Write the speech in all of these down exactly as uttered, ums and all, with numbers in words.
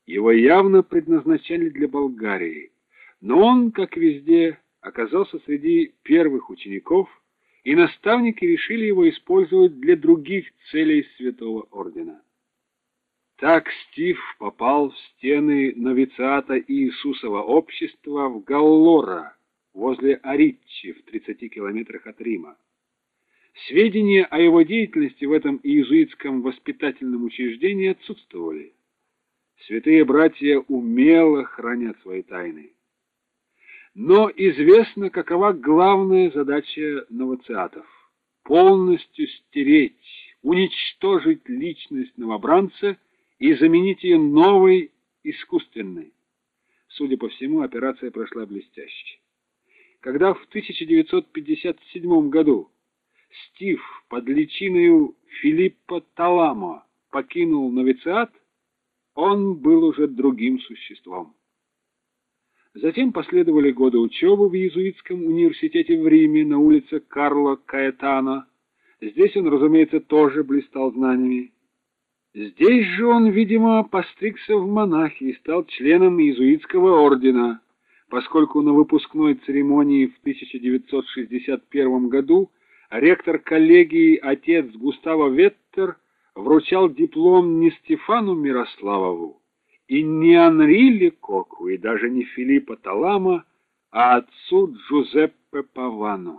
Его явно предназначали для Болгарии, но он, как везде, оказался среди первых учеников, и наставники решили его использовать для других целей Святого Ордена. Так Стив попал в стены новициата Иисусова общества в Галлора, возле Ариччи, в тридцати километрах от Рима. Сведения о его деятельности в этом иезуитском воспитательном учреждении отсутствовали. Святые братья умело хранят свои тайны. Но известно, какова главная задача новициатов — полностью стереть, уничтожить личность новобранца и заменить ее новой, искусственной. Судя по всему, операция прошла блестяще. Когда в тысяча девятьсот пятьдесят седьмом году Стив под личиною Филиппо Таламо покинул новициат, он был уже другим существом. Затем последовали годы учебы в иезуитском университете в Риме на улице Карло Каэтано. Здесь он, разумеется, тоже блистал знаниями. Здесь же он, видимо, постригся в монахи и стал членом иезуитского ордена, поскольку на выпускной церемонии в тысяча девятьсот шестьдесят первом году ректор коллегии отец Густаво Веттер вручал диплом не Стефану Мирославову и не Анри Лекоку, и даже не Филиппо Таламо, а отцу Джузеппе Павану.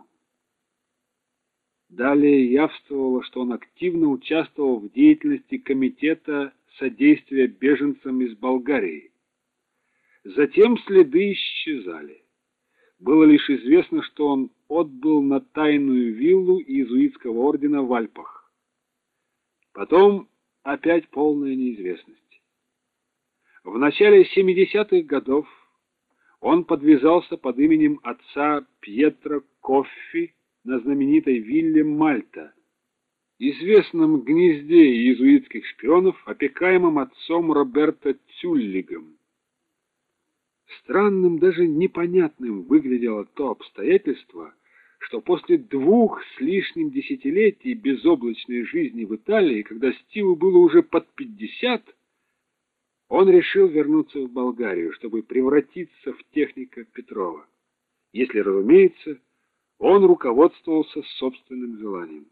Далее явствовало, что он активно участвовал в деятельности комитета содействия беженцам из Болгарии. Затем следы исчезали. Было лишь известно, что он отбыл на тайную виллу иезуитского ордена в Альпах. Потом опять полная неизвестность. В начале семидесятых годов он подвязался под именем отца Пьетро Коффи на знаменитой вилле Мальта, известном гнезде иезуитских шпионов, опекаемом отцом Роберто Цюллигом. Странным, даже непонятным выглядело то обстоятельство, что после двух с лишним десятилетий безоблачной жизни в Италии, когда Стиву было уже под пятьдесят, он решил вернуться в Болгарию, чтобы превратиться в техника Петрова, если, разумеется, он руководствовался собственным желанием.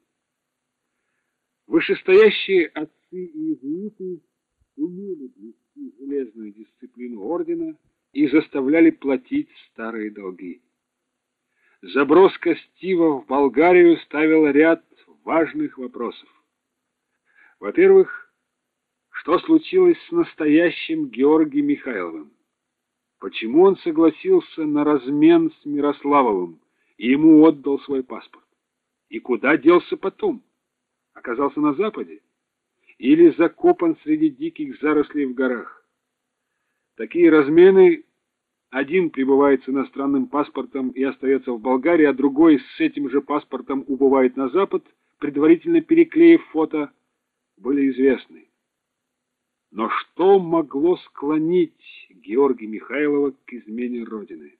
Вышестоящие отцы и иезуиты умели блюсти железную дисциплину ордена и заставляли платить старые долги. Заброска Стива в Болгарию ставила ряд важных вопросов. Во-первых, что случилось с настоящим Георгием Михайловым? Почему он согласился на размен с Мирославовым и ему отдал свой паспорт? И куда делся потом? Оказался на Западе? Или закопан среди диких зарослей в горах? Такие размены: один прибывает с иностранным паспортом и остается в Болгарии, а другой с этим же паспортом убывает на Запад, предварительно переклеив фото, были известны. Но что могло склонить Георгия Михайлова к измене Родины?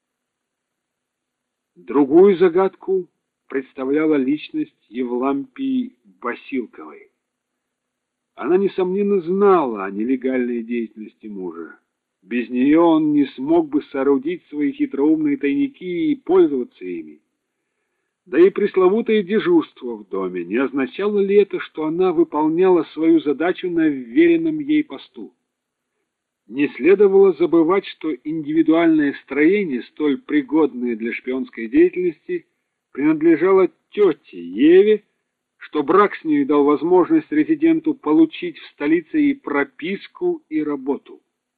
Другую загадку представляла личность Евлампии Басилковой. Она, несомненно, знала о нелегальной деятельности мужа. Без нее он не смог бы соорудить свои хитроумные тайники и пользоваться ими. Да и пресловутое дежурство в доме, не означало ли это, что она выполняла свою задачу на вверенном ей посту? Не следовало забывать, что индивидуальное строение, столь пригодное для шпионской деятельности, принадлежало тете Еве, что брак с ней дал возможность резиденту получить в столице и прописку, и работу.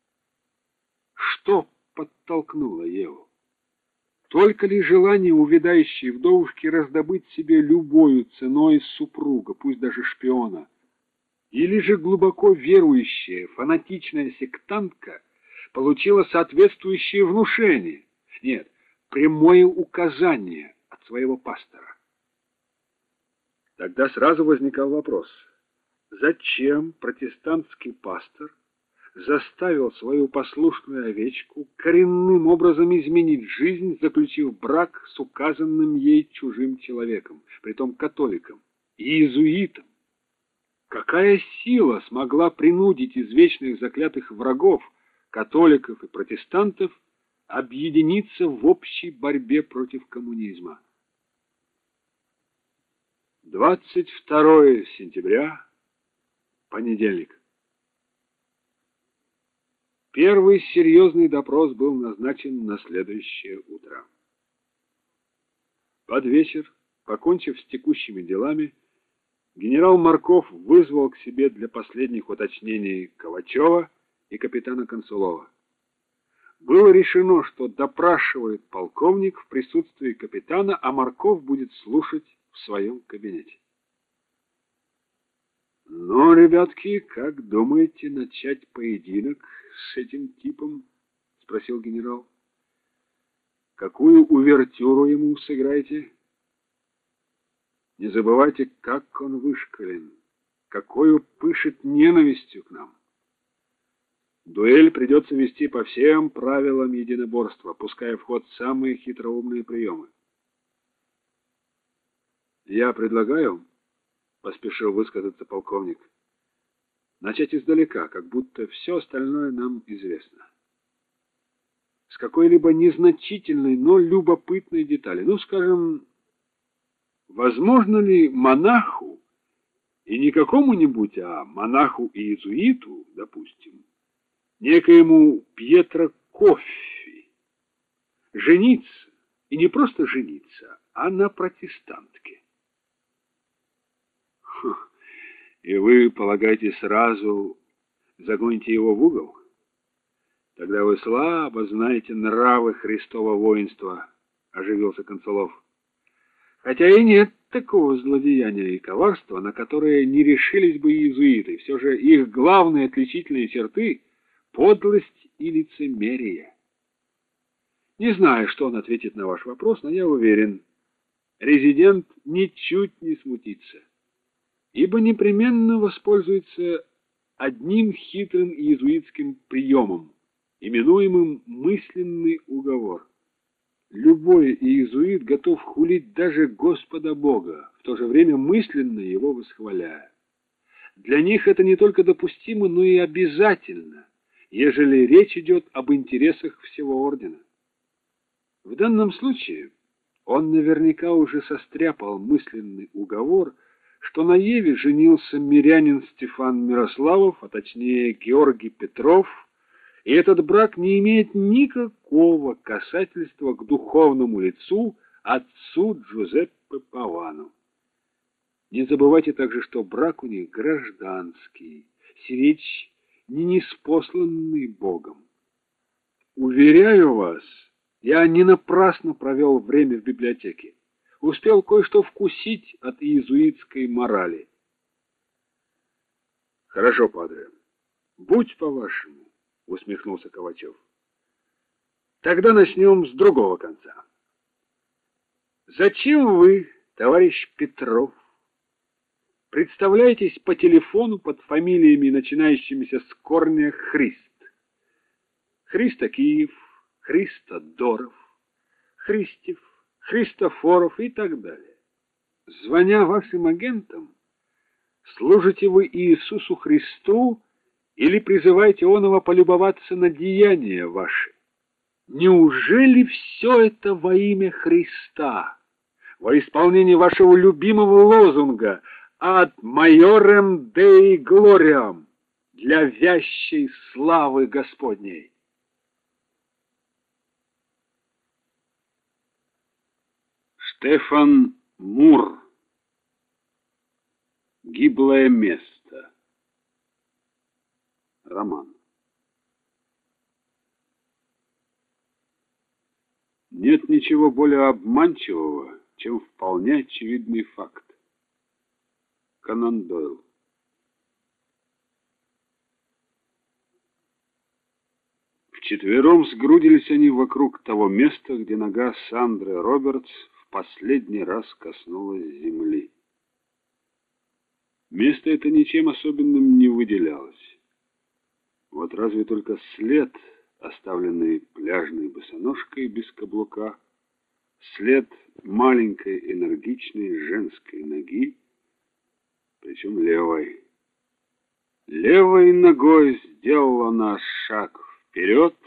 Что подтолкнуло Еву? Только ли желание увядающей вдовушки раздобыть себе любою ценой супруга, пусть даже шпиона? Или же глубоко верующая, фанатичная сектантка получила соответствующее внушение, нет, прямое указание от своего пастора? Тогда сразу возникал вопрос: зачем протестантский пастор заставил свою послушную овечку коренным образом изменить жизнь, заключив брак с указанным ей чужим человеком, притом католиком и иезуитом? Какая сила смогла принудить извечных заклятых врагов, католиков и протестантов, объединиться в общей борьбе против коммунизма? двадцать второе сентября, понедельник. Первый серьезный допрос был назначен на следующее утро. Под вечер, покончив с текущими делами, генерал Марков вызвал к себе для последних уточнений Ковачева и капитана Консулова. Было решено, что допрашивает полковник в присутствии капитана, а Марков будет слушать в своем кабинете. «Ну, ребятки, как думаете начать поединок с этим типом?» — спросил генерал. «Какую увертюру ему сыграете? Не забывайте, как он вышкален, какую пышет ненавистью к нам. Дуэль придется вести по всем правилам единоборства, пуская в ход самые хитроумные приемы. Я предлагаю, — поспешил высказаться полковник, — начать издалека, как будто все остальное нам известно. С какой-либо незначительной, но любопытной детали. Ну, скажем, возможно ли монаху, и не какому-нибудь, а монаху и иезуиту, допустим, некоему Пьетро Коффи, жениться, и не просто жениться, а на протестантке? И вы, полагаете, сразу загоните его в угол? Тогда вы слабо знаете нравы Христова воинства, — оживился Консулов. Хотя и нет такого злодеяния и коварства, на которое не решились бы иезуиты. Все же их главные отличительные черты — подлость и лицемерие. Не знаю, что он ответит на ваш вопрос, но я уверен, резидент ничуть не смутится, ибо непременно воспользуется одним хитрым иезуитским приемом, именуемым мысленный уговор. Любой иезуит готов хулить даже Господа Бога, в то же время мысленно его восхваляя. Для них это не только допустимо, но и обязательно, ежели речь идет об интересах всего ордена. В данном случае он наверняка уже состряпал мысленный уговор, что на Еве женился мирянин Стефан Мирославов, а точнее Георгий Петров, и этот брак не имеет никакого касательства к духовному лицу, отцу Джузеппе Павану. Не забывайте также, что брак у них гражданский, сиречь не ниспосланный Богом. Уверяю вас, я не напрасно провел время в библиотеке. Успел кое-что вкусить от иезуитской морали. Хорошо, падре, будь по-вашему, — усмехнулся Ковачев. Тогда начнем с другого конца. Зачем вы, товарищ Петров, представляетесь по телефону под фамилиями, начинающимися с корня Христ? Христокиев, Христодоров, Христев, Христофоров и так далее. Звоня вашим агентам, служите вы Иисусу Христу или призываете оного полюбоваться на деяния ваши? Неужели все это во имя Христа, во исполнение вашего любимого лозунга «Ad maiorem Dei gloriam» для вящей славы Господней? Штефан Мур. Гиблое место. Роман. Нет ничего более обманчивого, чем вполне очевидный факт. Конан Дойл. Вчетвером сгрудились они вокруг того места, где нога Сандры Робертс в последний раз коснулась земли. Место это ничем особенным не выделялось. Вот разве только след, оставленный пляжной босоножкой без каблука, след маленькой энергичной женской ноги, причем левой. Левой ногой сделала она шаг вперед,